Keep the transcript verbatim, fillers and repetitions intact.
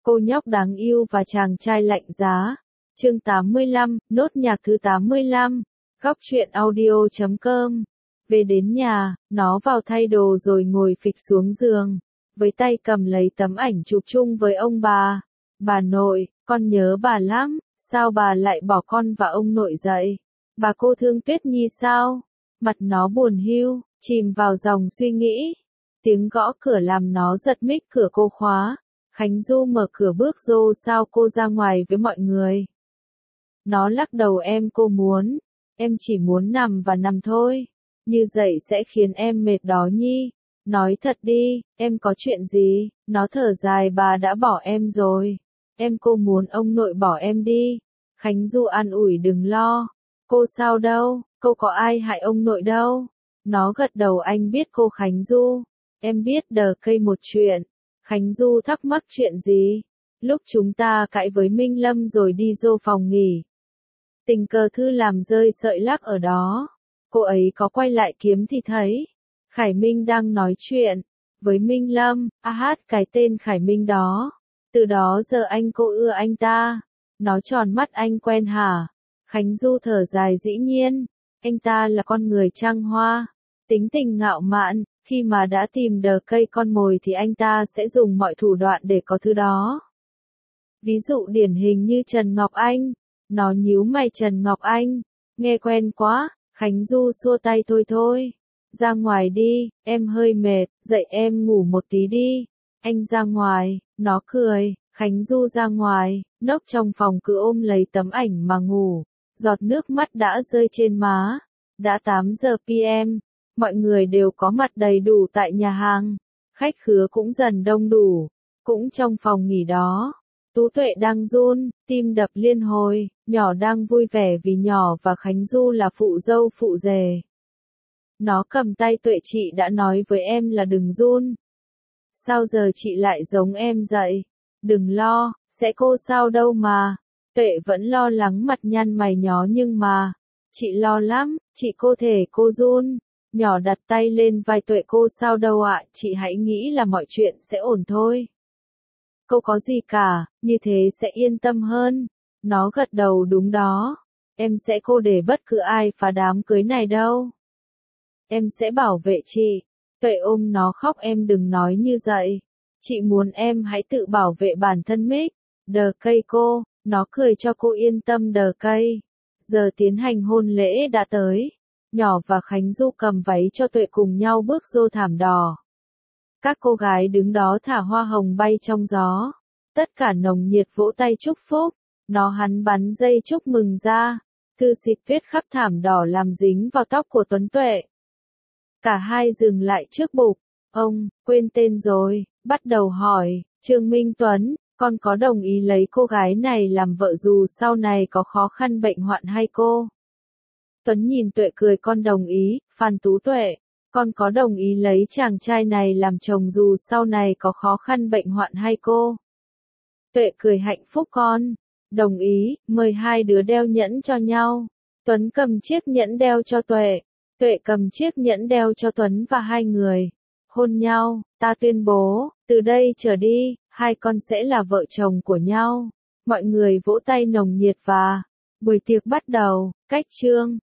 Cô nhóc đáng yêu và chàng trai lạnh giá. Chương tám mươi lăm, nốt nhạc thứ tám mươi lăm. Góc truyện audio chấm com. Về đến nhà, nó vào thay đồ rồi ngồi phịch xuống giường, với tay cầm lấy tấm ảnh chụp chung với ông bà. Bà nội, con nhớ bà lắm, sao bà lại bỏ con và ông nội dậy? Bà cô thương Tuyết Nhi sao? Mặt nó buồn hiu, chìm vào dòng suy nghĩ. Tiếng gõ cửa làm nó giật mích, cửa cô khóa. Khánh Du mở cửa bước vô, sao cô ra ngoài với mọi người? Nó lắc đầu, em cô muốn, em chỉ muốn nằm và nằm thôi. Như dậy sẽ khiến em mệt đó Nhi. Nói thật đi, em có chuyện gì? Nó thở dài, bà đã bỏ em rồi. Em cô muốn ông nội bỏ em đi. Khánh Du an ủi, đừng lo. Cô sao đâu, cô có ai hại ông nội đâu. Nó gật đầu, anh biết cô Khánh Du. Em biết đờ cây một chuyện. Khánh Du thắc mắc chuyện gì? Lúc chúng ta cãi với Minh Lâm rồi đi vô phòng nghỉ. Tình cờ Thư làm rơi sợi lắc ở đó. Cô ấy có quay lại kiếm thì thấy Khải Minh đang nói chuyện với Minh Lâm. A hát cái tên Khải Minh đó. Từ đó giờ anh cô ưa anh ta. Nó tròn mắt, anh quen hả? Khánh Du thở dài, dĩ nhiên. Anh ta là con người trăng hoa. Tính tình ngạo mạn. Khi mà đã tìm đờ cây con mồi thì anh ta sẽ dùng mọi thủ đoạn để có thứ đó. Ví dụ điển hình như Trần Ngọc Anh. Nó nhíu mày, Trần Ngọc Anh. Nghe quen quá. Khánh Du xua tay, thôi thôi. Ra ngoài đi, em hơi mệt, dậy em ngủ một tí đi. Anh ra ngoài, nó cười. Khánh Du ra ngoài, nốc trong phòng cứ ôm lấy tấm ảnh mà ngủ. Giọt nước mắt đã rơi trên má. Đã tám giờ pê em. Mọi người đều có mặt đầy đủ tại nhà hàng. Khách khứa cũng dần đông đủ. Cũng trong phòng nghỉ đó, Tú Tuệ đang run, tim đập liên hồi. Nhỏ đang vui vẻ vì nhỏ và Khánh Du là phụ dâu phụ rể. Nó cầm tay Tuệ, chị đã nói với em là đừng run. Sao giờ chị lại giống em vậy? Đừng lo, sẽ cô sao đâu mà. Tuệ vẫn lo lắng, mặt nhăn mày nhó, nhưng mà chị lo lắm, chị cô thể cô run. Nhỏ đặt tay lên vai Tuệ, cô sao đâu ạ, chị hãy nghĩ là mọi chuyện sẽ ổn thôi. Cô có gì cả, như thế sẽ yên tâm hơn. Nó gật đầu, đúng đó. Em sẽ cô để bất cứ ai phá đám cưới này đâu. Em sẽ bảo vệ chị. Tuệ ôm nó khóc, em đừng nói như vậy. Chị muốn em hãy tự bảo vệ bản thân mình. Đờ cây cô, nó cười cho cô yên tâm. Đờ cây. Giờ tiến hành hôn lễ đã tới. Nhỏ và Khánh Du cầm váy cho Tuệ cùng nhau bước vô thảm đỏ. Các cô gái đứng đó thả hoa hồng bay trong gió. Tất cả nồng nhiệt vỗ tay chúc phúc. Nó hắn bắn dây chúc mừng ra. Thư xịt viết khắp thảm đỏ làm dính vào tóc của Tuấn Tuệ. Cả hai dừng lại trước bục. Ông, quên tên rồi, bắt đầu hỏi, Trương Minh Tuấn, con có đồng ý lấy cô gái này làm vợ dù sau này có khó khăn bệnh hoạn hay cô? Tuấn nhìn Tuệ cười, con đồng ý. Phan Tú Tuệ, con có đồng ý lấy chàng trai này làm chồng dù sau này có khó khăn bệnh hoạn hay cô? Tuệ cười, hạnh phúc con. Đồng ý, mời hai đứa đeo nhẫn cho nhau. Tuấn cầm chiếc nhẫn đeo cho Tuệ. Tuệ cầm chiếc nhẫn đeo cho Tuấn và hai người hôn nhau. Ta tuyên bố, từ đây trở đi, hai con sẽ là vợ chồng của nhau. Mọi người vỗ tay nồng nhiệt và buổi tiệc bắt đầu. Cách chương